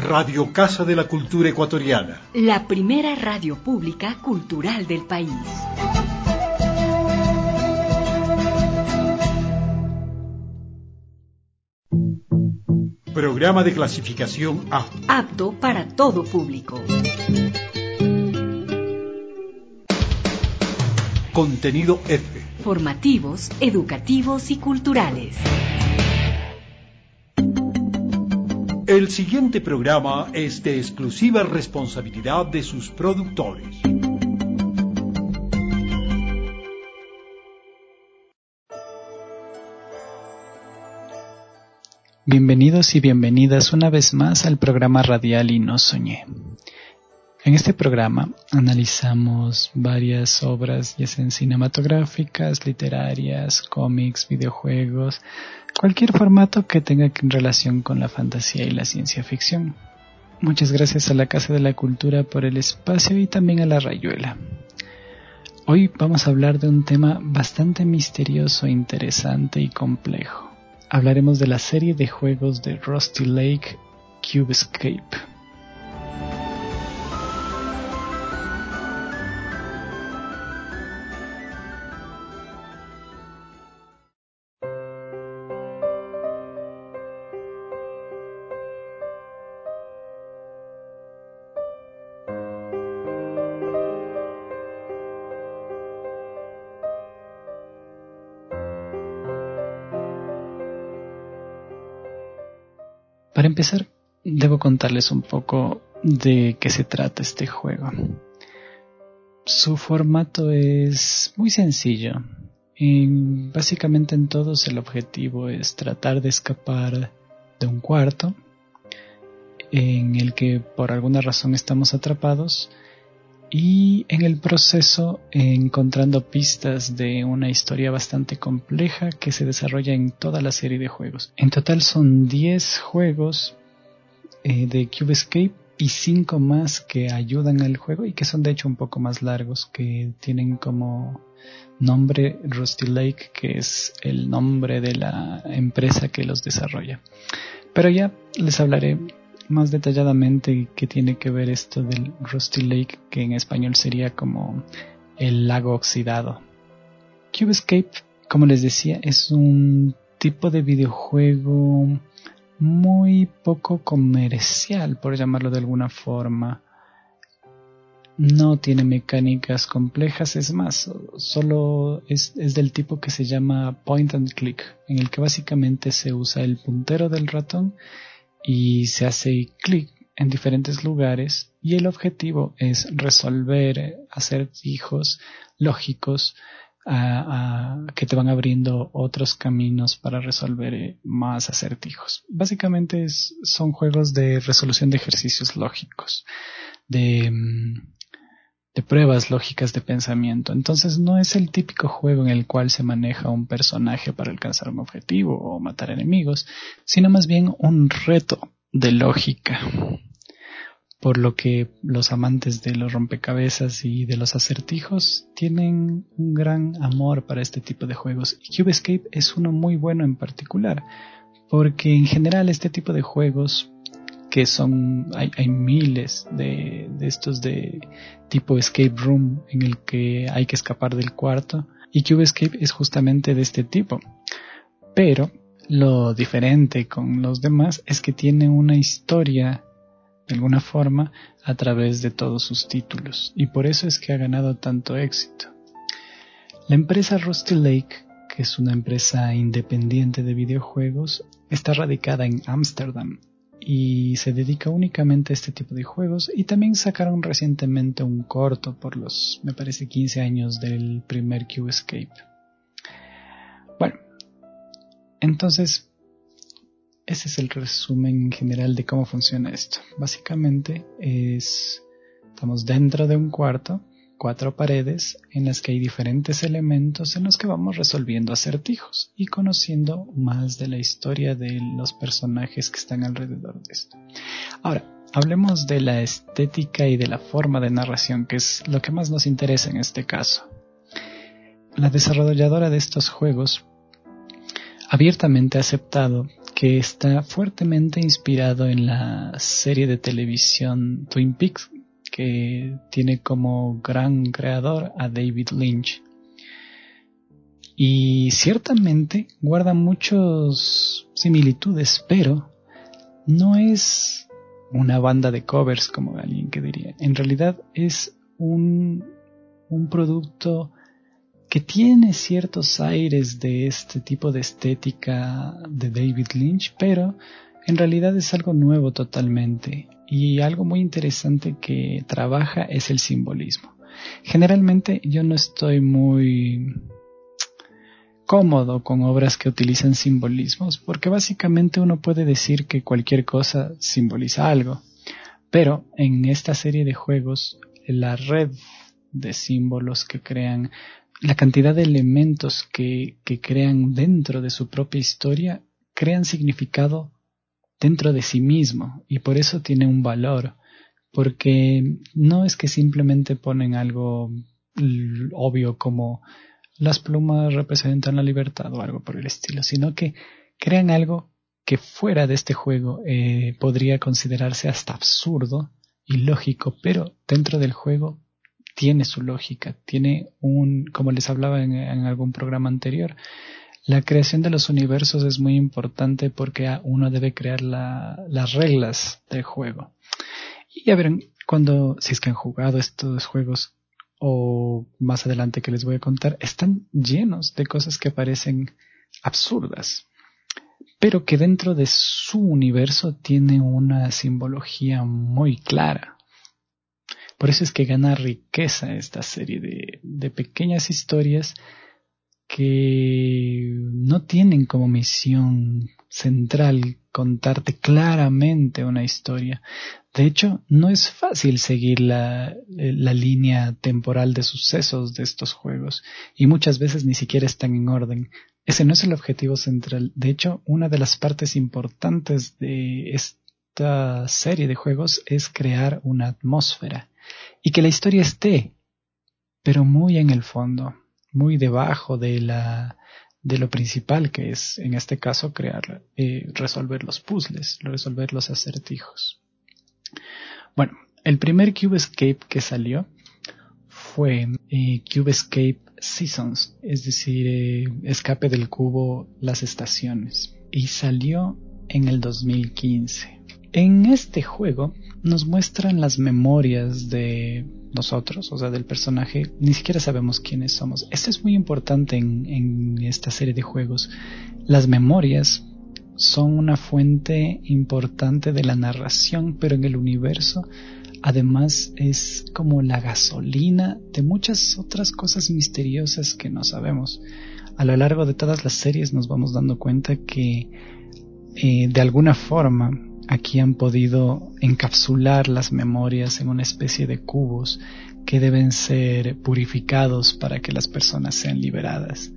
Radio Casa de la Cultura Ecuatoriana. La primera radio pública cultural del país. Programa de clasificación A. Apto para todo público. Contenido F. Formativos, educativos y culturales. El siguiente programa es de exclusiva responsabilidad de sus productores. Bienvenidos y bienvenidas una vez más al programa radial Y no soñé. En este programa analizamos varias obras, ya sean cinematográficas, literarias, cómics, videojuegos, cualquier formato que tenga relación con la fantasía y la ciencia ficción. Muchas gracias a la Casa de la Cultura por el espacio y también a La Rayuela. Hoy vamos a hablar de un tema bastante misterioso, interesante y complejo. Hablaremos de la serie de juegos de Rusty Lake, Cube Escape. Para empezar, debo contarles un poco de qué se trata este juego. Su formato es muy sencillo. Básicamente en todos el objetivo es tratar de escapar de un cuarto en el que por alguna razón estamos atrapados y en el proceso encontrando pistas de una historia bastante compleja que se desarrolla en toda la serie de juegos. En total son 10 juegos de Cube Escape y 5 más que ayudan al juego y que son de hecho un poco más largos, que tienen como nombre Rusty Lake, que es el nombre de la empresa que los desarrolla. Pero ya les hablaré más detalladamente qué tiene que ver esto del Rusty Lake, que en español sería como el lago oxidado. Cube Escape, como les decía, es un tipo de videojuego muy poco comercial, por llamarlo de alguna forma. No tiene mecánicas complejas, es más, solo es del tipo que se llama point and click, en el que básicamente se usa el puntero del ratón y se hace clic en diferentes lugares y el objetivo es resolver acertijos lógicos que te van abriendo otros caminos para resolver más acertijos. Básicamente son juegos de resolución de ejercicios lógicos, de pruebas lógicas de pensamiento. Entonces no es el típico juego en el cual se maneja un personaje para alcanzar un objetivo o matar enemigos, sino más bien un reto de lógica. Por lo que los amantes de los rompecabezas y de los acertijos tienen un gran amor para este tipo de juegos. Y Cube Escape es uno muy bueno en particular, porque en general este tipo de juegos que hay miles de estos de tipo escape room en el que hay que escapar del cuarto, y Cube Escape es justamente de este tipo. Pero lo diferente con los demás es que tiene una historia de alguna forma a través de todos sus títulos, y por eso es que ha ganado tanto éxito. La empresa Rusty Lake, que es una empresa independiente de videojuegos, está radicada en Ámsterdam y se dedica únicamente a este tipo de juegos, y también sacaron recientemente un corto por los, me parece, 15 años del primer Cube Escape. Bueno, entonces ese es el resumen general de cómo funciona esto. Básicamente estamos dentro de un cuarto, 4 paredes en las que hay diferentes elementos en los que vamos resolviendo acertijos y conociendo más de la historia de los personajes que están alrededor de esto. Ahora, hablemos de la estética y de la forma de narración, que es lo que más nos interesa en este caso. La desarrolladora de estos juegos abiertamente ha aceptado que está fuertemente inspirado en la serie de televisión Twin Peaks, que tiene como gran creador a David Lynch. Y ciertamente guarda muchas similitudes, pero no es una banda de covers como alguien que diría. En realidad es un producto que tiene ciertos aires de este tipo de estética de David Lynch, pero en realidad es algo nuevo totalmente. Y algo muy interesante que trabaja es el simbolismo. Generalmente yo no estoy muy cómodo con obras que utilizan simbolismos, porque básicamente uno puede decir que cualquier cosa simboliza algo, pero en esta serie de juegos la red de símbolos que crean, la cantidad de elementos que crean dentro de su propia historia, crean significado dentro de sí mismo, y por eso tiene un valor, porque no es que simplemente ponen algo obvio como las plumas representan la libertad o algo por el estilo, sino que crean algo que fuera de este juego podría considerarse hasta absurdo y lógico, pero dentro del juego tiene su lógica, tiene como les hablaba en algún programa anterior, la creación de los universos es muy importante porque uno debe crear las reglas del juego. Y ya verán, si es que han jugado estos juegos o más adelante que les voy a contar, están llenos de cosas que parecen absurdas, pero que dentro de su universo tiene una simbología muy clara. Por eso es que gana riqueza esta serie de pequeñas historias que no tienen como misión central contarte claramente una historia. De hecho, no es fácil seguir la línea temporal de sucesos de estos juegos y muchas veces ni siquiera están en orden. Ese no es el objetivo central. De hecho, una de las partes importantes de esta serie de juegos es crear una atmósfera y que la historia esté, pero muy en el fondo, muy debajo de lo principal, que es en este caso resolver los puzzles, resolver los acertijos. Bueno, el primer Cube Escape que salió fue Cube Escape Seasons, es decir, escape del cubo las estaciones, y salió en el 2015. En este juego nos muestran las memorias de nosotros, o sea, del personaje. Ni siquiera sabemos quiénes somos. Esto es muy importante en esta serie de juegos. Las memorias son una fuente importante de la narración, pero en el universo además es como la gasolina de muchas otras cosas misteriosas que no sabemos. A lo largo de todas las series nos vamos dando cuenta que de alguna forma aquí han podido encapsular las memorias en una especie de cubos que deben ser purificados para que las personas sean liberadas.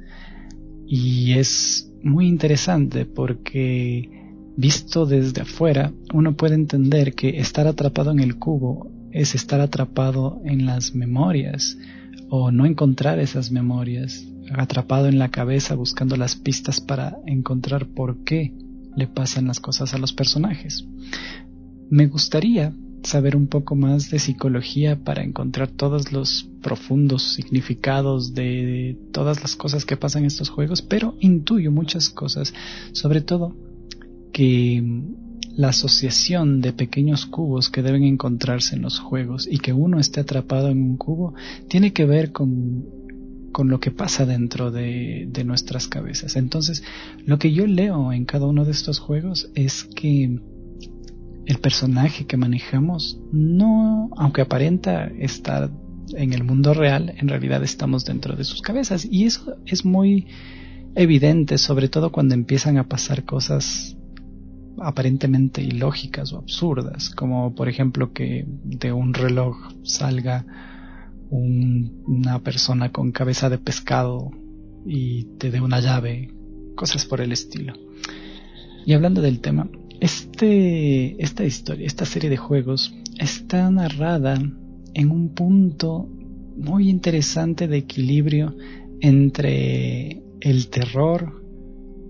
Y es muy interesante porque visto desde afuera uno puede entender que estar atrapado en el cubo es estar atrapado en las memorias o no encontrar esas memorias, atrapado en la cabeza buscando las pistas para encontrar por qué le pasan las cosas a los personajes. Me gustaría saber un poco más de psicología para encontrar todos los profundos significados de todas las cosas que pasan en estos juegos, pero intuyo muchas cosas, sobre todo que la asociación de pequeños cubos que deben encontrarse en los juegos y que uno esté atrapado en un cubo tiene que ver con lo que pasa dentro de nuestras cabezas. Entonces, lo que yo leo en cada uno de estos juegos es que el personaje que manejamos no, aunque aparenta estar en el mundo real, en realidad estamos dentro de sus cabezas, y eso es muy evidente, sobre todo cuando empiezan a pasar cosas aparentemente ilógicas o absurdas, como por ejemplo que de un reloj salga una persona con cabeza de pescado y te dé una llave, cosas por el estilo. Y hablando del tema, esta historia, esta serie de juegos está narrada en un punto muy interesante de equilibrio entre el terror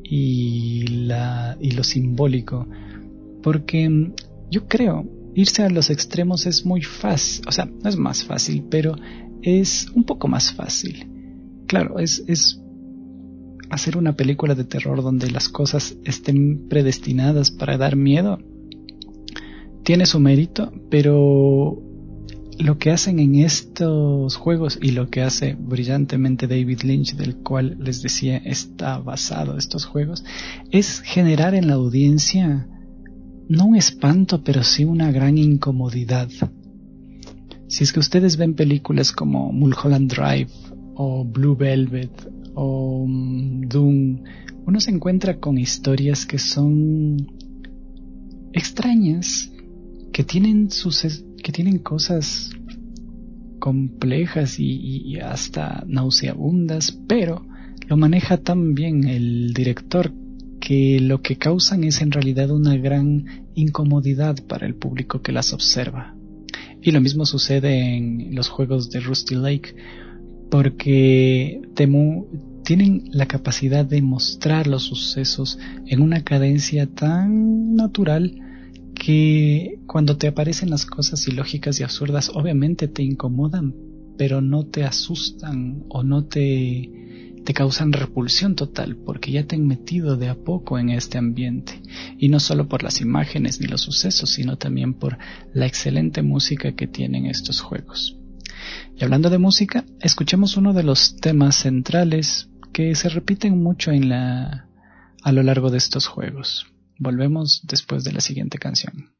y lo simbólico, porque yo creo irse a los extremos es muy fácil, o sea, no es más fácil, pero es un poco más fácil. Claro, es hacer una película de terror donde las cosas estén predestinadas para dar miedo. Tiene su mérito, pero lo que hacen en estos juegos y lo que hace brillantemente David Lynch, del cual les decía está basado estos juegos, es generar en la audiencia no un espanto, pero sí una gran incomodidad. Si es que ustedes ven películas como Mulholland Drive o Blue Velvet o Doom, uno se encuentra con historias que son extrañas, que tienen cosas complejas y hasta nauseabundas, pero lo maneja tan bien el director que lo que causan es en realidad una gran incomodidad para el público que las observa. Y lo mismo sucede en los juegos de Rusty Lake, porque tienen la capacidad de mostrar los sucesos en una cadencia tan natural que cuando te aparecen las cosas ilógicas y absurdas obviamente te incomodan, pero no te asustan o no te causan repulsión total, porque ya te han metido de a poco en este ambiente, y no solo por las imágenes ni los sucesos, sino también por la excelente música que tienen estos juegos. Y hablando de música, escuchemos uno de los temas centrales que se repiten mucho a lo largo de estos juegos. Volvemos después de la siguiente canción.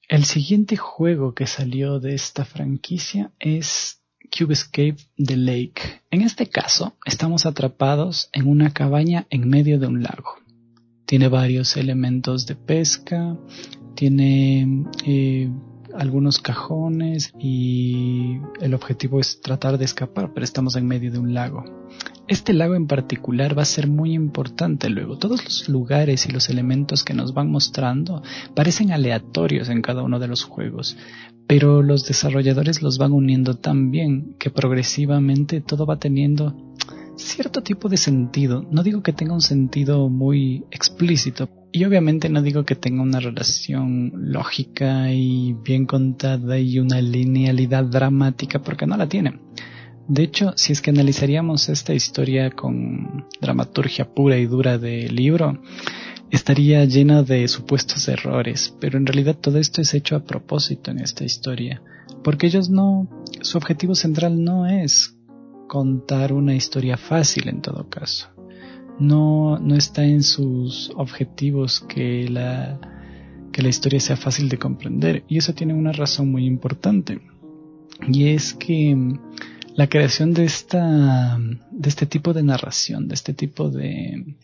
El siguiente juego que salió de esta franquicia es Cube Escape The Lake. En este caso, estamos atrapados en una cabaña en medio de un lago. Tiene varios elementos de pesca, tiene algunos cajones y el objetivo es tratar de escapar, pero estamos en medio de un lago. Este lago en particular va a ser muy importante luego. Todos los lugares y los elementos que nos van mostrando parecen aleatorios en cada uno de los juegos, pero los desarrolladores los van uniendo tan bien que progresivamente todo va teniendo cierto tipo de sentido. No digo que tenga un sentido muy explícito y obviamente no digo que tenga una relación lógica y bien contada y una linealidad dramática, porque no la tiene. De hecho, si es que analizaríamos esta historia con dramaturgia pura y dura de libro, estaría llena de supuestos errores, pero en realidad todo esto es hecho a propósito en esta historia, porque su objetivo central no es contar una historia fácil en todo caso. No está en sus objetivos que la historia sea fácil de comprender, y eso tiene una razón muy importante, y es que la creación de este tipo de narración, de este tipo de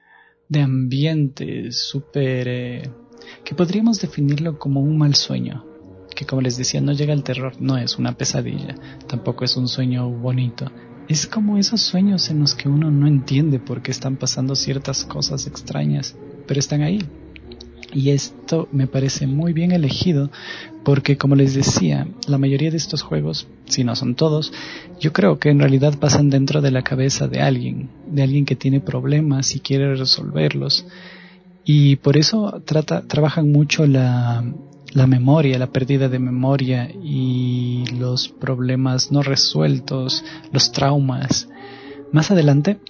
ambiente súper que podríamos definirlo como un mal sueño, que como les decía no llega al terror, no es una pesadilla, tampoco es un sueño bonito, es como esos sueños en los que uno no entiende por qué están pasando ciertas cosas extrañas, pero están ahí. Y esto me parece muy bien elegido porque, como les decía, la mayoría de estos juegos, si no son todos, yo creo que en realidad pasan dentro de la cabeza de alguien que tiene problemas y quiere resolverlos. Y por eso trabajan mucho la memoria, la pérdida de memoria y los problemas no resueltos, los traumas. Más adelante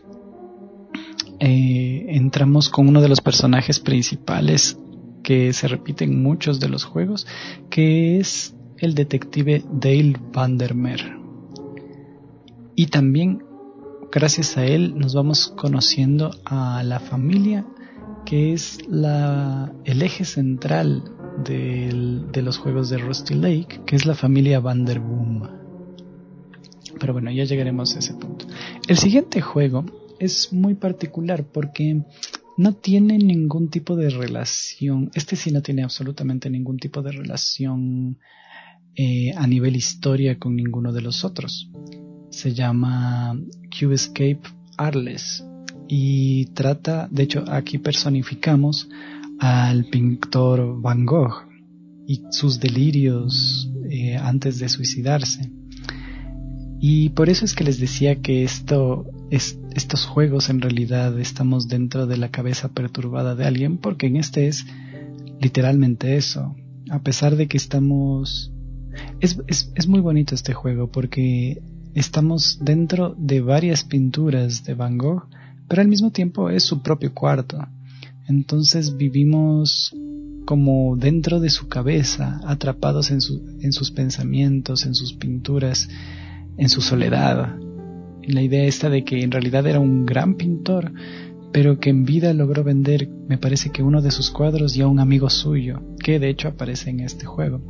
entramos con uno de los personajes principales que se repite en muchos de los juegos, que es el detective Dale Vandermeer. Y también, gracias a él, nos vamos conociendo a la familia, que es el eje central de los juegos de Rusty Lake, que es la familia Vanderboom. Pero bueno, ya llegaremos a ese punto. El siguiente juego es muy particular porque no tiene ningún tipo de relación. Este sí no tiene absolutamente ningún tipo de relación a nivel historia con ninguno de los otros. Se llama Cube Escape Arles y trata, de hecho aquí personificamos al pintor Van Gogh y sus delirios antes de suicidarse. Y por eso es que les decía que estos juegos en realidad estamos dentro de la cabeza perturbada de alguien, porque en este es literalmente eso. A pesar de que estamos... Es muy bonito este juego porque estamos dentro de varias pinturas de Van Gogh, pero al mismo tiempo es su propio cuarto. Entonces vivimos como dentro de su cabeza, atrapados en sus pensamientos, en sus pinturas, en su soledad. La idea esta de que en realidad era un gran pintor, pero que en vida logró vender, me parece que uno de sus cuadros y a un amigo suyo, que de hecho aparece en este juego.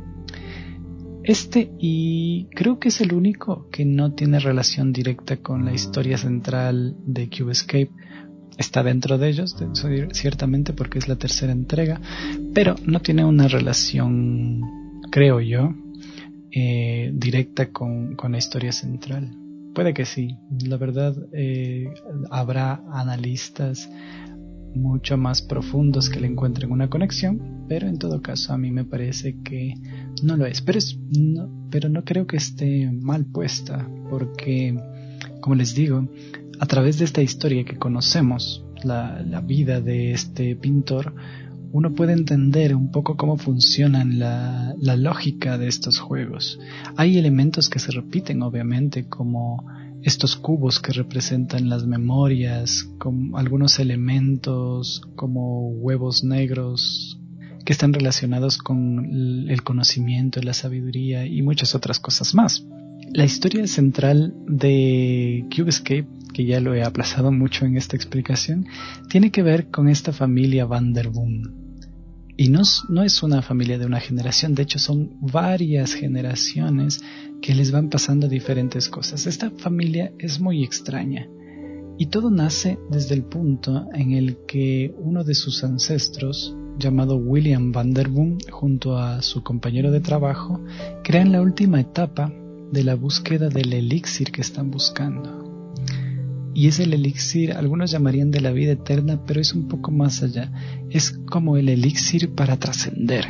Y creo que es el único que no tiene relación directa con la historia central de Cube Escape. Está dentro de ellos, ciertamente, porque es la tercera entrega, pero no tiene una relación, creo yo, directa con la historia central. Puede que sí, la verdad habrá analistas mucho más profundos que le encuentren una conexión, pero en todo caso a mí me parece que no lo es. Pero no creo que esté mal puesta, porque, como les digo, a través de esta historia que conocemos, la vida de este pintor, uno puede entender un poco cómo funcionan la lógica de estos juegos. Hay elementos que se repiten, obviamente, como estos cubos que representan las memorias, como algunos elementos como huevos negros que están relacionados con el conocimiento, la sabiduría y muchas otras cosas más. La historia central de Cube Escape, que ya lo he aplazado mucho en esta explicación, tiene que ver con esta familia Vanderboom. Y no es una familia de una generación, de hecho son varias generaciones que les van pasando diferentes cosas. Esta familia es muy extraña y todo nace desde el punto en el que uno de sus ancestros, llamado William Vanderboom, junto a su compañero de trabajo, crean la última etapa de la búsqueda del elixir que están buscando. Y es el elixir, algunos llamarían de la vida eterna, pero es un poco más allá. Es como el elixir para trascender.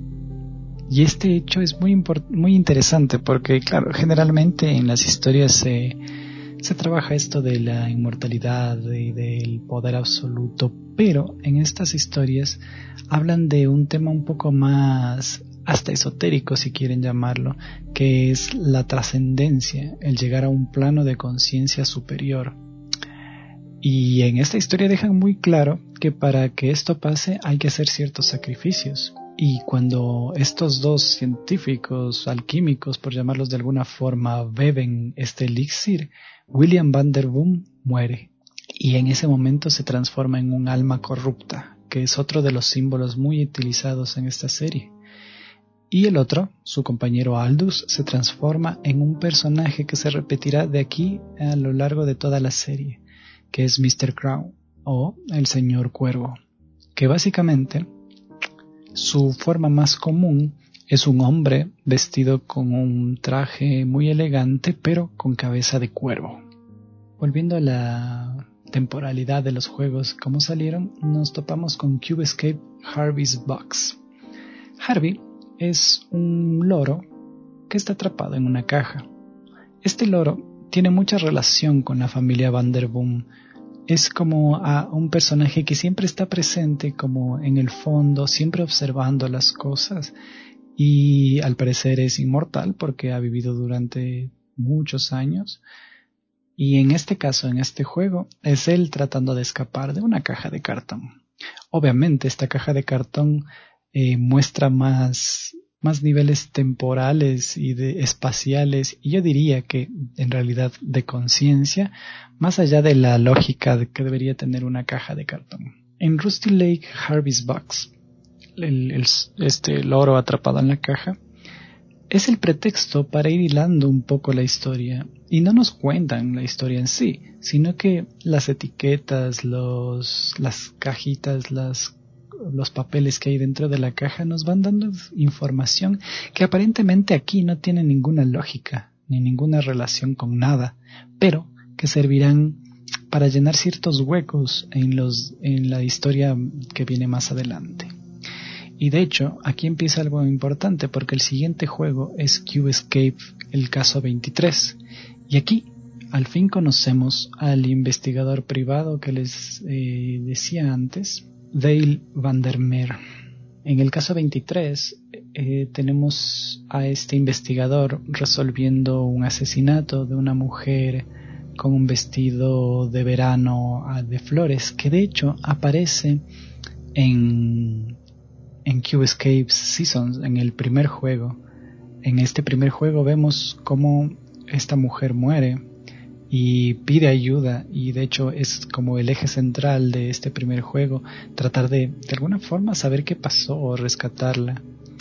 Y este hecho es muy interesante porque, claro, generalmente en las historias se trabaja esto de la inmortalidad y del poder absoluto, pero en estas historias hablan de un tema un poco más hasta esotérico, si quieren llamarlo, que es la trascendencia, el llegar a un plano de conciencia superior. Y en esta historia dejan muy claro que para que esto pase hay que hacer ciertos sacrificios. Y cuando estos dos científicos, alquímicos, por llamarlos de alguna forma, beben este elixir, William Vanderboom muere. Y en ese momento se transforma en un alma corrupta, que es otro de los símbolos muy utilizados en esta serie. Y el otro, su compañero Aldous, se transforma en un personaje que se repetirá de aquí a lo largo de toda la serie, que es Mr. Crow, o el señor Cuervo, que básicamente su forma más común es un hombre vestido con un traje muy elegante, pero con cabeza de cuervo. Volviendo a la temporalidad de los juegos, como salieron, nos topamos con Cube Escape Harvey's Box. Harvey es un loro que está atrapado en una caja. Este loro tiene mucha relación con la familia Vanderboom. Es como a un personaje que siempre está presente como en el fondo, siempre observando las cosas, y al parecer es inmortal porque ha vivido durante muchos años. Y en este caso, en este juego, es él tratando de escapar de una caja de cartón. Obviamente esta caja de cartón muestra más niveles temporales y espaciales, y yo diría que en realidad de conciencia, más allá de la lógica que debería tener una caja de cartón. En Rusty Lake Harvey's Box, este loro atrapado en la caja es el pretexto para ir hilando un poco la historia, y no nos cuentan la historia en sí, sino que las etiquetas, las cajitas, los papeles que hay dentro de la caja nos van dando información que aparentemente aquí no tiene ninguna lógica ni ninguna relación con nada, pero que servirán para llenar ciertos huecos en la historia que viene más adelante. Y de hecho, aquí empieza algo importante porque el siguiente juego es Cube Escape, el caso 23. Y aquí, al fin conocemos al investigador privado que les decía antes, Dale Vandermeer. En el caso 23 tenemos a este investigador resolviendo un asesinato de una mujer con un vestido de verano de flores, que de hecho aparece en Cube Escape Seasons, en el primer juego. En este primer juego vemos cómo esta mujer muere y pide ayuda, y de hecho es como el eje central de este primer juego, tratar de alguna forma saber qué pasó o rescatarla.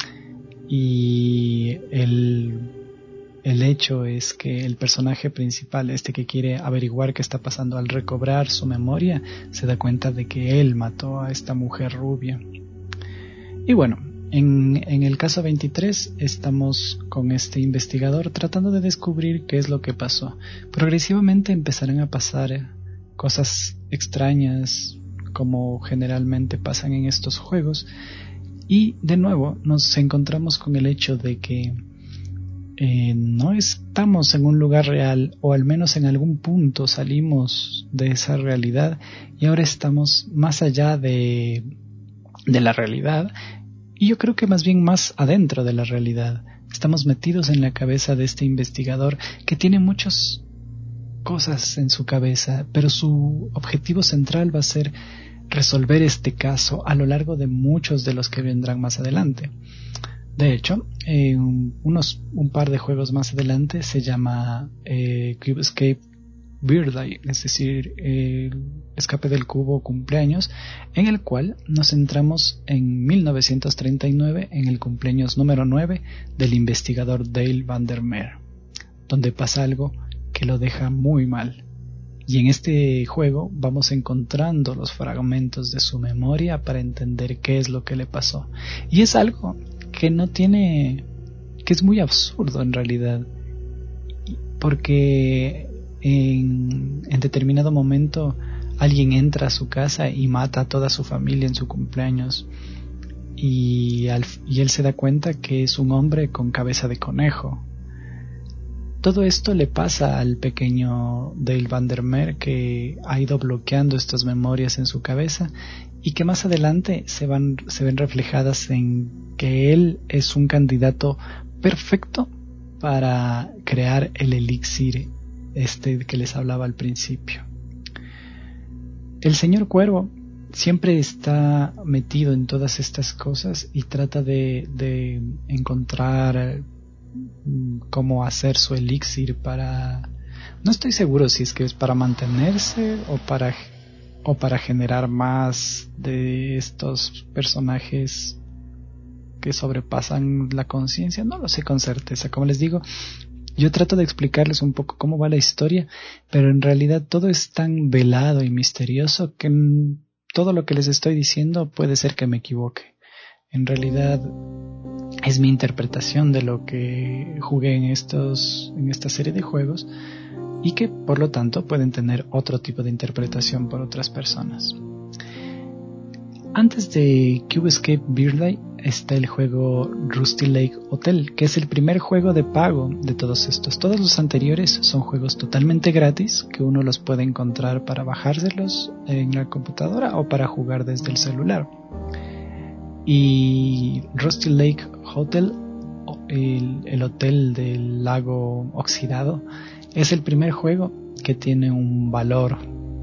Y el hecho es que el personaje principal, que quiere averiguar qué está pasando, al recobrar su memoria se da cuenta de que él mató a esta mujer rubia. Y bueno, en el caso 23 estamos con este investigador tratando de descubrir qué es lo que pasó. Progresivamente empezarán a pasar cosas extrañas, como generalmente pasan en estos juegos, y de nuevo nos encontramos con el hecho de que no estamos en un lugar real, o al menos en algún punto salimos de esa realidad y ahora estamos más allá de la realidad, y yo creo que más bien más adentro de la realidad. Estamos metidos en la cabeza de este investigador que tiene muchas cosas en su cabeza, pero su objetivo central va a ser resolver este caso a lo largo de muchos de los que vendrán más adelante. De hecho, un par de juegos más adelante se llama Cube Escape Birthday, es decir, Escape del Cubo cumpleaños, en el cual nos centramos en 1939, en el cumpleaños número 9 del investigador Dale Vandermeer, donde pasa algo que lo deja muy mal. Y en este juego vamos encontrando los fragmentos de su memoria para entender qué es lo que le pasó. Y es algo que que es muy absurdo en realidad, porque en determinado momento alguien entra a su casa y mata a toda su familia en su cumpleaños, y él se da cuenta que es un hombre con cabeza de conejo. Todo esto le pasa al pequeño Dale Vandermeer, que ha ido bloqueando estas memorias en su cabeza y que más adelante se ven reflejadas en que él es un candidato perfecto para crear el elixir que les hablaba al principio. El señor Cuervo siempre está metido en todas estas cosas y trata de encontrar cómo hacer su elixir para... No estoy seguro si es que es para mantenerse o para generar más de estos personajes que sobrepasan la conciencia. No lo sé con certeza. Como les digo, yo trato de explicarles un poco cómo va la historia, pero en realidad todo es tan velado y misterioso que todo lo que les estoy diciendo puede ser que me equivoque. En realidad es mi interpretación de lo que jugué en esta serie de juegos, y que por lo tanto pueden tener otro tipo de interpretación por otras personas. Antes de Cube Escape Birthday está el juego Rusty Lake Hotel, que es el primer juego de pago de todos estos. Todos los anteriores son juegos totalmente gratis, que uno los puede encontrar para bajárselos en la computadora o para jugar desde el celular. Y Rusty Lake Hotel, el hotel del lago oxidado, es el primer juego que tiene un valor,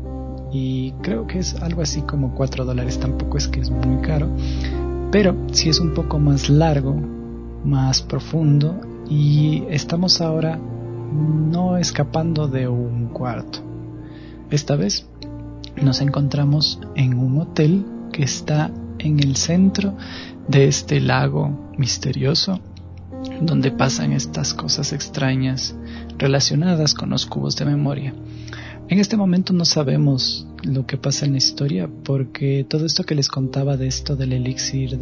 y creo que es algo así como $4. Tampoco es que es muy caro, pero sí es un poco más largo, más profundo, y estamos ahora no escapando de un cuarto. Esta vez nos encontramos en un hotel que está en el centro de este lago misterioso, donde pasan estas cosas extrañas relacionadas con los cubos de memoria. En este momento no sabemos lo que pasa en la historia, porque todo esto que les contaba de esto del elixir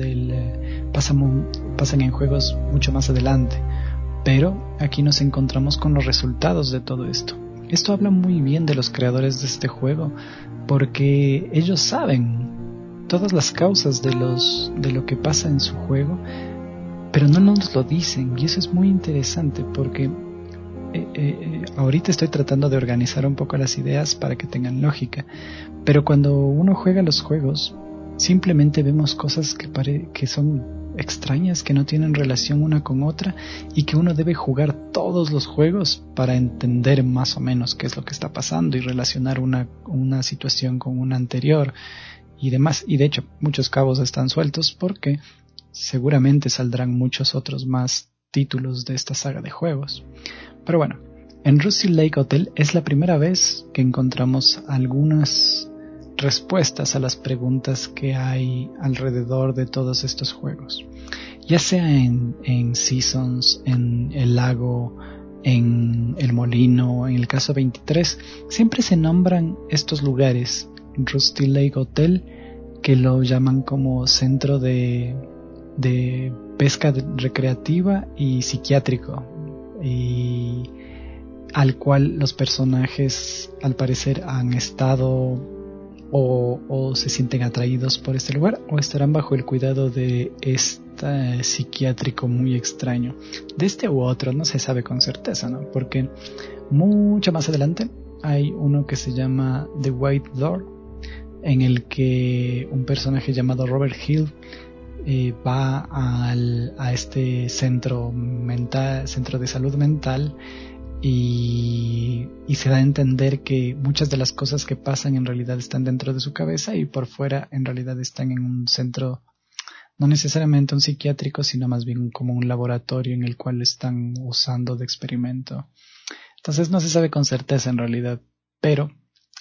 pasan en juegos mucho más adelante, pero aquí nos encontramos con los resultados de todo esto. Esto habla muy bien de los creadores de este juego, porque ellos saben todas las causas de lo que pasa en su juego, pero no nos lo dicen, y eso es muy interesante, porque ahorita estoy tratando de organizar un poco las ideas para que tengan lógica, pero cuando uno juega los juegos simplemente vemos cosas que son extrañas, que no tienen relación una con otra, y que uno debe jugar todos los juegos para entender más o menos qué es lo que está pasando y relacionar una situación con una anterior y demás. Y de hecho muchos cabos están sueltos, porque seguramente saldrán muchos otros más títulos de esta saga de juegos. Pero bueno, en Rusty Lake Hotel es la primera vez que encontramos algunas respuestas a las preguntas que hay alrededor de todos estos juegos, ya sea en Seasons, en el lago, en el molino. En el caso 23 siempre se nombran estos lugares: Rusty Lake Hotel, que lo llaman como centro de pesca recreativa y psiquiátrico, y al cual los personajes al parecer han estado o se sienten atraídos por este lugar, o estarán bajo el cuidado de este psiquiátrico muy extraño. De este u otro no se sabe con certeza, ¿no? Porque mucho más adelante hay uno que se llama The White Door, en el que un personaje llamado Robert Hill va a este centro de salud mental, y se da a entender que muchas de las cosas que pasan en realidad están dentro de su cabeza, y por fuera en realidad están en un centro, no necesariamente un psiquiátrico, sino más bien como un laboratorio en el cual están usando de experimento. Entonces no se sabe con certeza en realidad, pero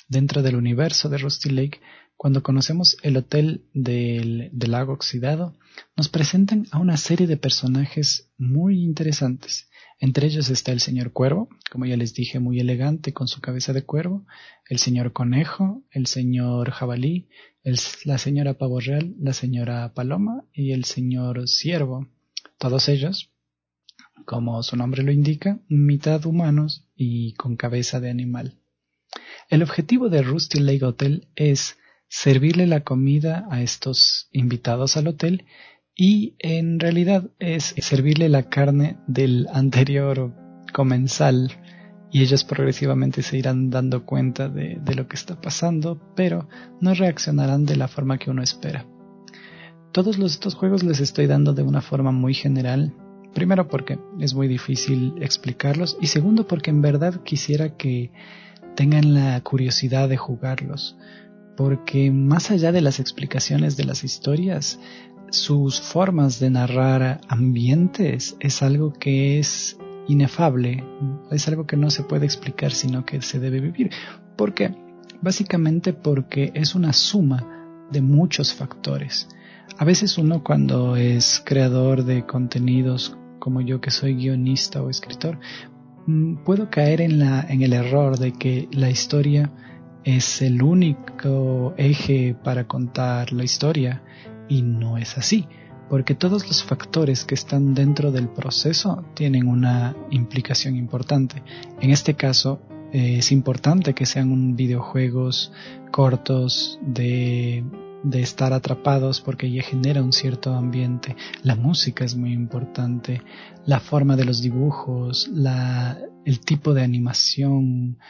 dentro del universo de Rusty Lake, cuando conocemos el hotel del lago oxidado, nos presentan a una serie de personajes muy interesantes. Entre ellos está el señor Cuervo, como ya les dije, muy elegante con su cabeza de cuervo, el señor Conejo, el señor Jabalí, la señora Pavo Real, la señora Paloma y el señor Ciervo. Todos ellos, como su nombre lo indica, mitad humanos y con cabeza de animal. El objetivo de Rusty Lake Hotel es servirle la comida a estos invitados al hotel y en realidad es servirle la carne del anterior comensal y ellos progresivamente se irán dando cuenta de lo que está pasando, pero no reaccionarán de la forma que uno espera. Todos estos juegos les estoy dando de una forma muy general, primero porque es muy difícil explicarlos y segundo porque en verdad quisiera que tengan la curiosidad de jugarlos, porque más allá de las explicaciones de las historias, sus formas de narrar ambientes es algo que es inefable, es algo que no se puede explicar, sino que se debe vivir. ¿Por qué? Básicamente porque es una suma de muchos factores. A veces uno, cuando es creador de contenidos como yo, que soy guionista o escritor, puedo caer en el error de que la historia es el único eje para contar la historia, y no es así, porque todos los factores que están dentro del proceso tienen una implicación importante. En este caso, es importante que sean videojuegos cortos de estar atrapados, porque ya genera un cierto ambiente. La música es muy importante, la forma de los dibujos, el tipo de animación,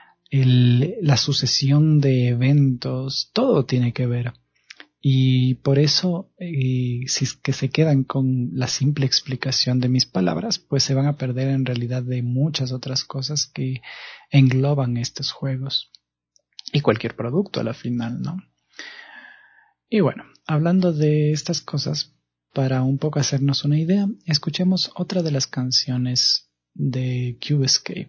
la sucesión de eventos, todo tiene que ver. Y por eso, si es que se quedan con la simple explicación de mis palabras, pues se van a perder en realidad de muchas otras cosas que engloban estos juegos y cualquier producto a la final, ¿no? Y bueno, hablando de estas cosas, para un poco hacernos una idea, escuchemos otra de las canciones de Cube Escape.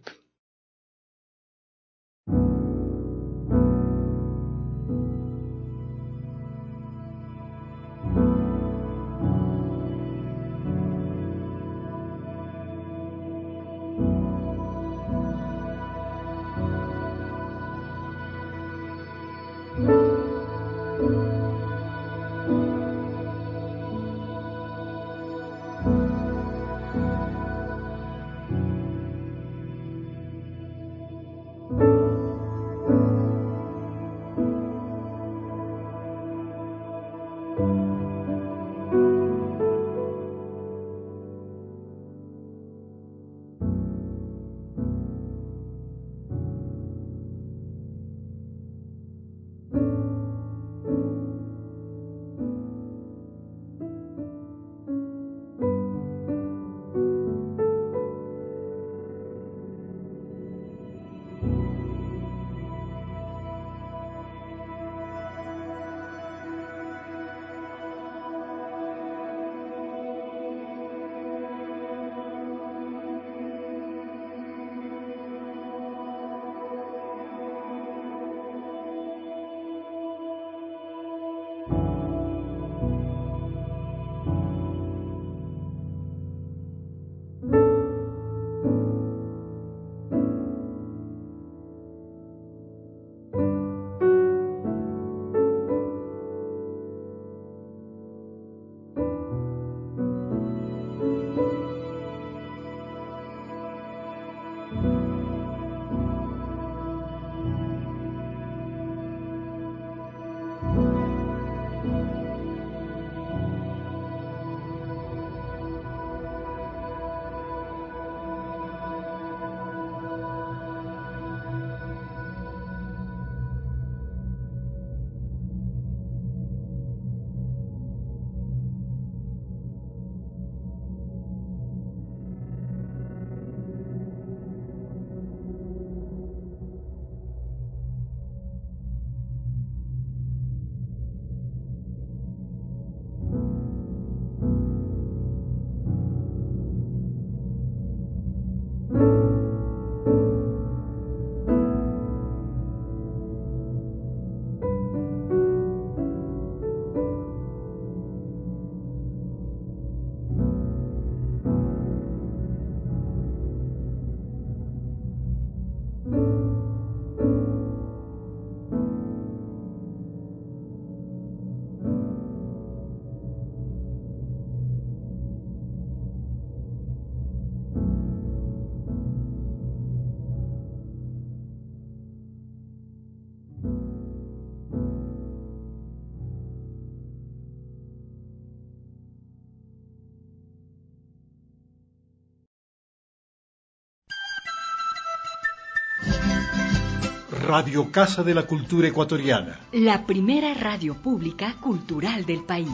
Radio Casa de la Cultura Ecuatoriana. La primera radio pública cultural del país.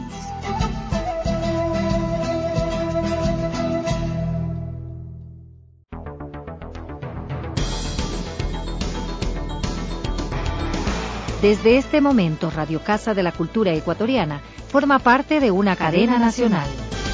Desde este momento, Radio Casa de la Cultura Ecuatoriana forma parte de una cadena nacional.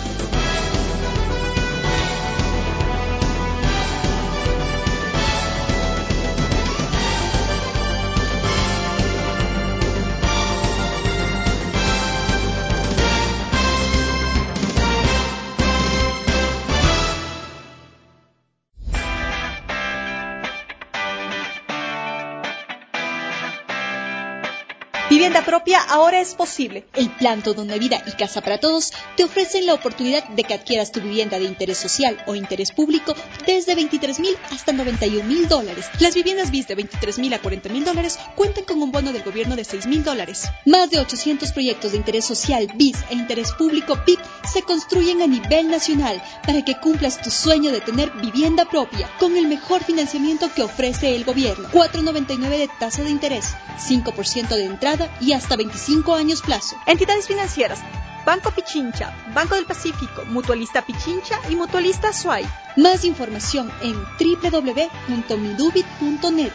Vivienda propia ahora es posible. El Plan Todo Una Vida y Casa para Todos te ofrecen la oportunidad de que adquieras tu vivienda de interés social o interés público desde $23,000 hasta $91,000. Las viviendas BIS de $23,000 a $40,000 cuentan con un bono del gobierno de $6,000. Más de 800 proyectos de interés social, BIS e interés público, PIP, se construyen a nivel nacional para que cumplas tu sueño de tener vivienda propia con el mejor financiamiento que ofrece el gobierno. 4.99 de tasa de interés, 5% de entrada y hasta 25 años plazo. Entidades financieras: Banco Pichincha, Banco del Pacífico, Mutualista Pichincha y Mutualista Suay. Más información en www.midubit.net.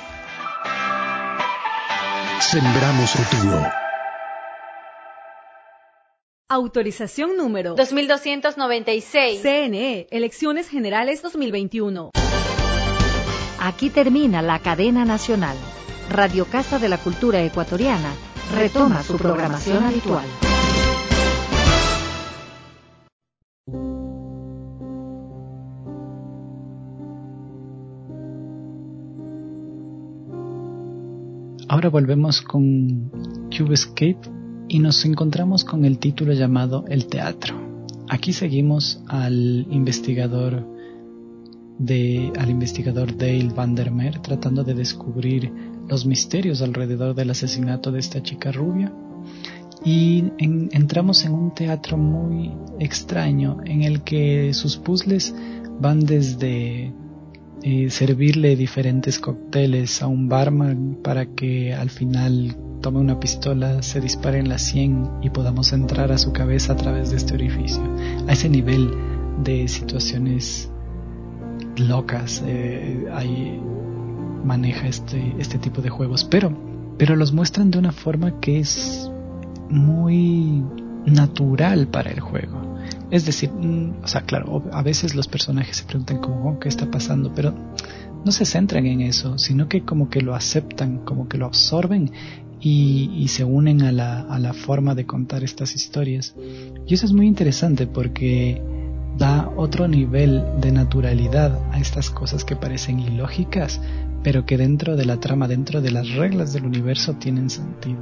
Sembramos futuro. Autorización número 2296. CNE, Elecciones Generales 2021. Aquí termina la cadena nacional. Radio Casa de la Cultura Ecuatoriana retoma su programación habitual. Ahora volvemos con Cube Escape y nos encontramos con el título llamado El Teatro. Aquí seguimos al investigador Dale Vandermeer tratando de descubrir los misterios alrededor del asesinato de esta chica rubia, y entramos en un teatro muy extraño en el que sus puzzles van desde servirle diferentes cócteles a un barman para que al final tome una pistola, se dispare en la sien y podamos entrar a su cabeza a través de este orificio. A ese nivel de situaciones locas maneja este tipo de juegos, pero los muestran de una forma que es muy natural para el juego. Es decir, claro, a veces los personajes se preguntan como, ¿qué está pasando? Pero no se centran en eso, sino que como que lo aceptan, como que lo absorben y se unen a la forma de contar estas historias. Y eso es muy interesante porque da otro nivel de naturalidad a estas cosas que parecen ilógicas, pero que dentro de la trama, dentro de las reglas del universo, tienen sentido.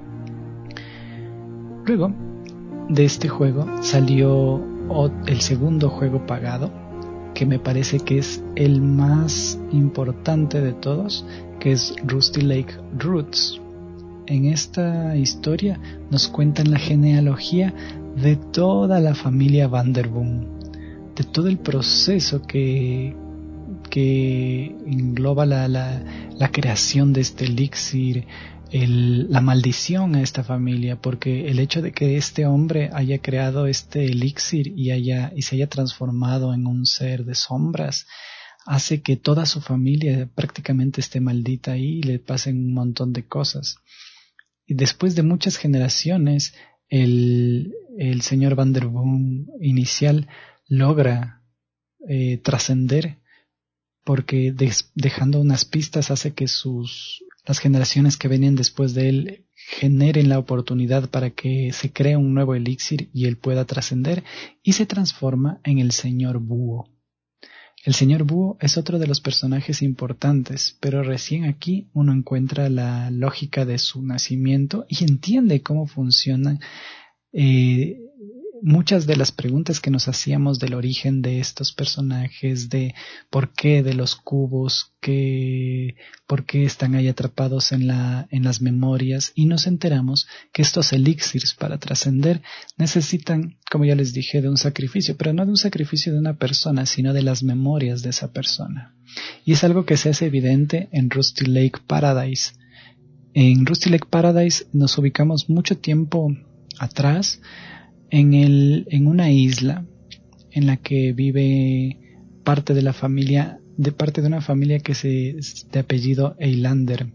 Luego de este juego salió el segundo juego pagado, que me parece que es el más importante de todos, que es Rusty Lake Roots. En esta historia nos cuentan la genealogía de toda la familia Vanderboom, de todo el proceso que engloba la creación de este elixir, la maldición a esta familia, porque el hecho de que este hombre haya creado este elixir y se haya transformado en un ser de sombras hace que toda su familia prácticamente esté maldita ahí y le pasen un montón de cosas. Y después de muchas generaciones, el señor Vanderboom inicial logra trascender, porque dejando unas pistas hace que las generaciones que venían después de él generen la oportunidad para que se cree un nuevo elixir y él pueda trascender, y se transforma en el señor Búho. El señor Búho es otro de los personajes importantes, pero recién aquí uno encuentra la lógica de su nacimiento y entiende cómo funciona muchas de las preguntas que nos hacíamos del origen de estos personajes, de por qué de los cubos, por qué están ahí atrapados en las memorias, y nos enteramos que estos elixirs para trascender necesitan, como ya les dije, de un sacrificio, pero no de un sacrificio de una persona, sino de las memorias de esa persona. Y es algo que se hace evidente en Rusty Lake Paradise. En Rusty Lake Paradise nos ubicamos mucho tiempo atrás en una isla en la que vive parte de una familia que es de apellido Eilander,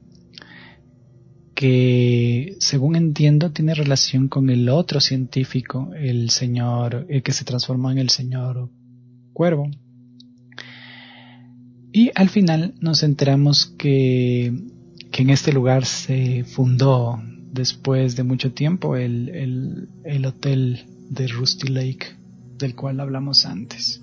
que según entiendo tiene relación con el otro científico, el que se transformó en el señor Cuervo. Y al final nos enteramos que en este lugar se fundó después de mucho tiempo el hotel de Rusty Lake, del cual hablamos antes.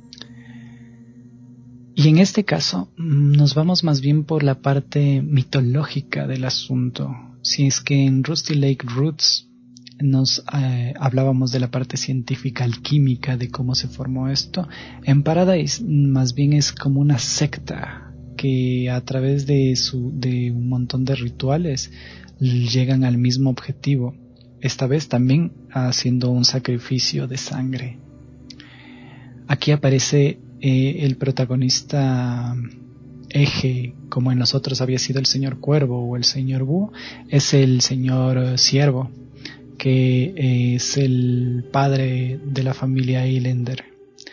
Y en este caso nos vamos más bien por la parte mitológica del asunto. Si es que en Rusty Lake Roots nos hablábamos de la parte científica, alquímica, de cómo se formó esto, en Paradise más bien es como una secta que a través de un montón de rituales llegan al mismo objetivo, esta vez también haciendo un sacrificio de sangre. Aquí aparece el protagonista eje, como en los otros había sido el señor Cuervo o el señor Búho, es el señor Ciervo, que es el padre de la familia Eilander.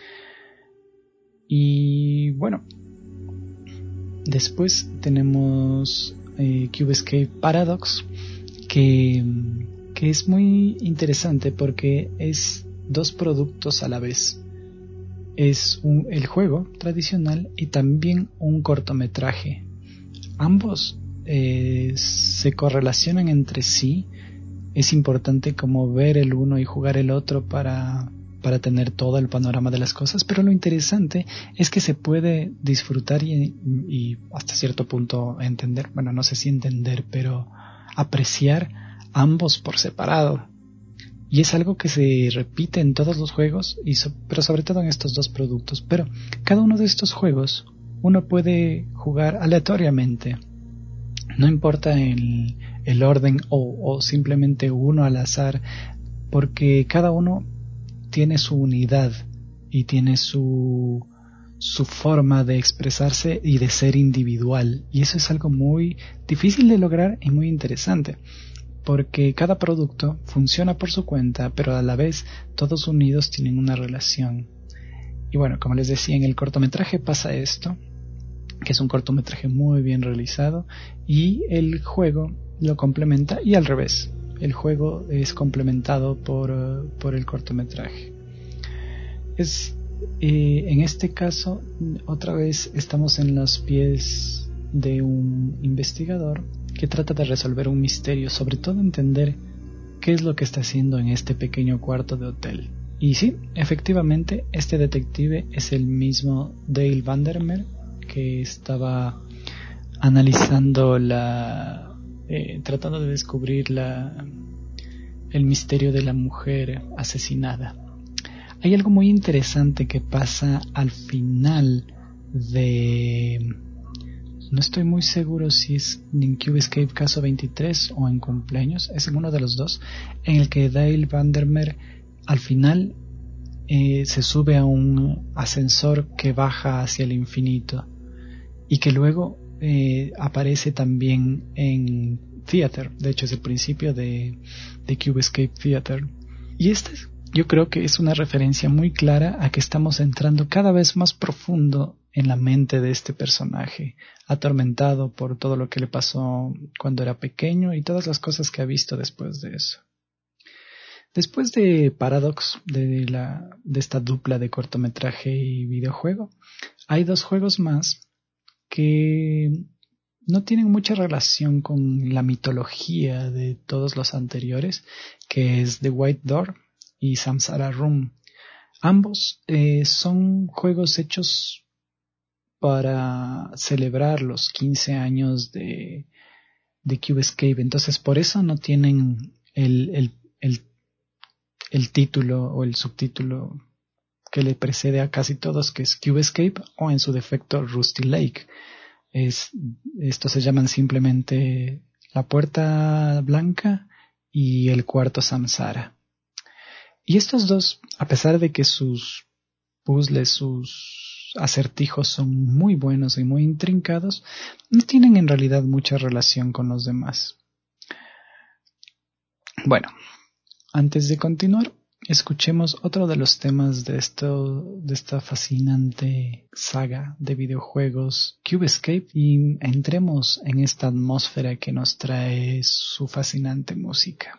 Y bueno, después tenemos Cube Escape Paradox, que es muy interesante porque es dos productos a la vez. Es el juego tradicional y también un cortometraje. Ambos se correlacionan entre sí. Es importante como ver el uno y jugar el otro para tener todo el panorama de las cosas, pero lo interesante es que se puede disfrutar y hasta cierto punto entender, bueno, no sé si entender, pero apreciar ambos por separado. Y es algo que se repite en todos los juegos, pero sobre todo en estos dos productos. Pero cada uno de estos juegos uno puede jugar aleatoriamente. No importa el orden o simplemente uno al azar, porque cada uno tiene su unidad y tiene su forma de expresarse y de ser individual. Y eso es algo muy difícil de lograr y muy interesante, porque cada producto funciona por su cuenta, pero a la vez todos unidos tienen una relación. Y bueno, como les decía, en el cortometraje pasa esto, que es un cortometraje muy bien realizado, y el juego lo complementa, y al revés, el juego es complementado por el cortometraje. En este caso, otra vez estamos en los pies de un investigador que trata de resolver un misterio, sobre todo entender qué es lo que está haciendo en este pequeño cuarto de hotel. Y sí, efectivamente, este detective es el mismo Dale Vandermeer, que estaba analizando tratando de descubrir el misterio de la mujer asesinada. Hay algo muy interesante que pasa al final no estoy muy seguro si es en Cube Escape caso 23 o en Cumpleaños, es en uno de los dos, en el que Dale Vandermeer al final se sube a un ascensor que baja hacia el infinito y que luego aparece también en Theater. De hecho es el principio de Cube Escape Theater, y yo creo que es una referencia muy clara a que estamos entrando cada vez más profundo en la mente de este personaje, atormentado por todo lo que le pasó cuando era pequeño y todas las cosas que ha visto después de eso. Después de Paradox, de esta dupla de cortometraje y videojuego, hay dos juegos más que no tienen mucha relación con la mitología de todos los anteriores, que es The White Door y Samsara Room. Ambos son juegos hechos para celebrar los 15 años de Cube Escape, entonces por eso no tienen el el título o el subtítulo que le precede a casi todos, que es Cube Escape o en su defecto Rusty Lake. Estos se llaman simplemente La Puerta Blanca y El Cuarto Samsara. Y estos dos, a pesar de que sus puzzles, sus acertijos son muy buenos y muy intrincados, no tienen en realidad mucha relación con los demás. Bueno, antes de continuar, escuchemos otro de los temas de esta fascinante saga de videojuegos Cube Escape y entremos en esta atmósfera que nos trae su fascinante música.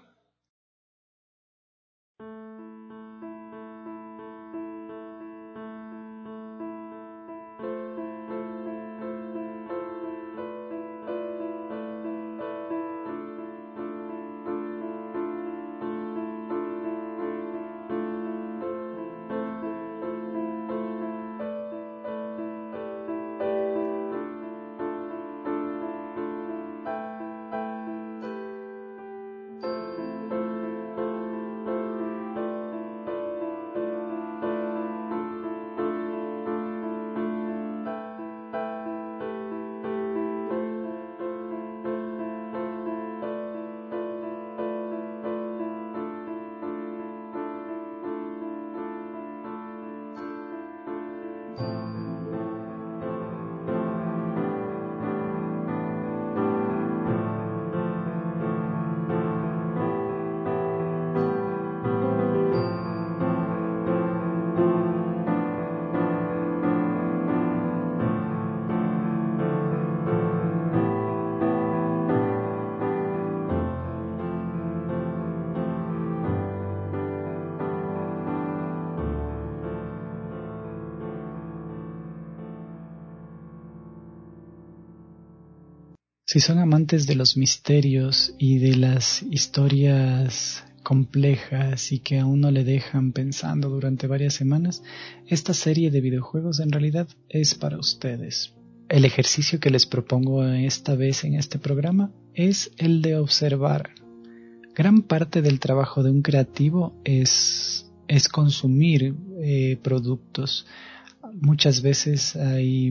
Si son amantes de los misterios y de las historias complejas y que a uno le dejan pensando durante varias semanas, esta serie de videojuegos en realidad es para ustedes. El ejercicio que les propongo esta vez en este programa es el de observar. Gran parte del trabajo de un creativo es consumir productos. Muchas veces hay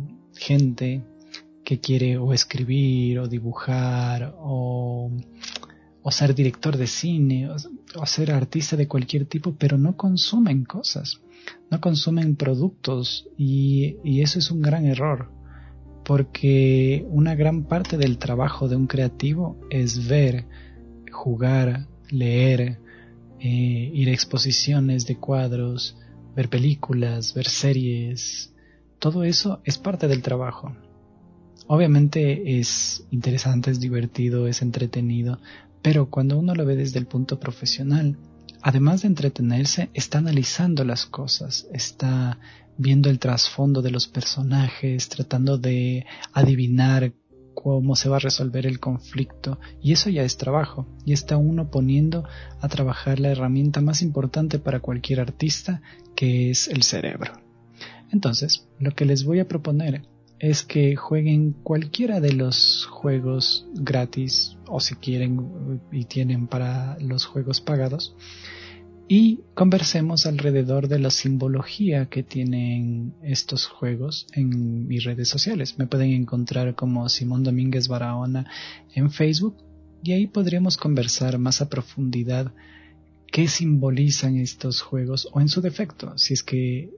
gente que quiere o escribir o dibujar o ser director de cine o ser artista de cualquier tipo, pero no consumen cosas, no consumen productos y eso es un gran error, porque una gran parte del trabajo de un creativo es ver, jugar, leer, ir a exposiciones de cuadros, ver películas, ver series. Todo eso es parte del trabajo. Obviamente es interesante, es divertido, es entretenido, pero cuando uno lo ve desde el punto profesional, además de entretenerse, está analizando las cosas, está viendo el trasfondo de los personajes, tratando de adivinar cómo se va a resolver el conflicto, y eso ya es trabajo, y está uno poniendo a trabajar la herramienta más importante para cualquier artista, que es el cerebro. Entonces, lo que les voy a proponer es que jueguen cualquiera de los juegos gratis, o si quieren y tienen para los juegos pagados, y conversemos alrededor de la simbología que tienen estos juegos en mis redes sociales. Me pueden encontrar como Simón Domínguez Barahona en Facebook, y ahí podríamos conversar más a profundidad qué simbolizan estos juegos, o en su defecto, si es que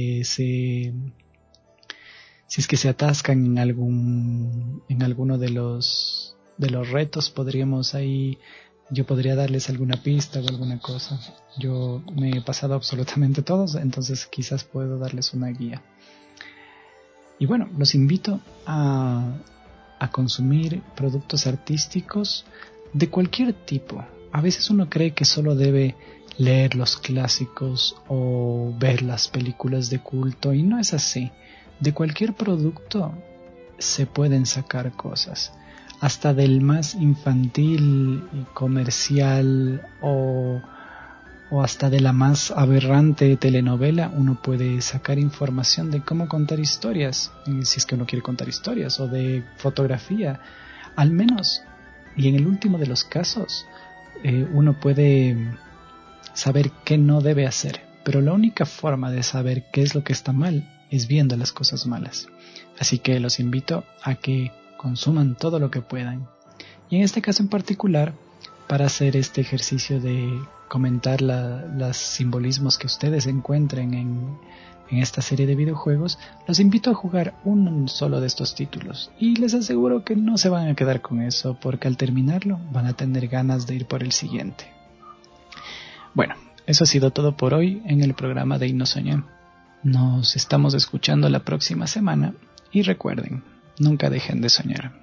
se atascan en alguno de los retos, yo podría darles alguna pista o alguna cosa. Yo me he pasado absolutamente todos, entonces quizás puedo darles una guía. Y bueno, los invito a consumir productos artísticos de cualquier tipo. A veces uno cree que solo debe leer los clásicos o ver las películas de culto, y no es así. De cualquier producto se pueden sacar cosas, hasta del más infantil y comercial o hasta de la más aberrante telenovela. Uno puede sacar información de cómo contar historias, si es que uno quiere contar historias, o de fotografía, al menos, y en el último de los casos, uno puede saber qué no debe hacer, pero la única forma de saber qué es lo que está mal es viendo las cosas malas. Así que los invito a que consuman todo lo que puedan. Y en este caso en particular, para hacer este ejercicio de comentar los simbolismos que ustedes encuentren en esta serie de videojuegos, los invito a jugar un solo de estos títulos. Y les aseguro que no se van a quedar con eso, porque al terminarlo van a tener ganas de ir por el siguiente. Bueno, eso ha sido todo por hoy en el programa de Inosoñé. Nos estamos escuchando la próxima semana y recuerden, nunca dejen de soñar.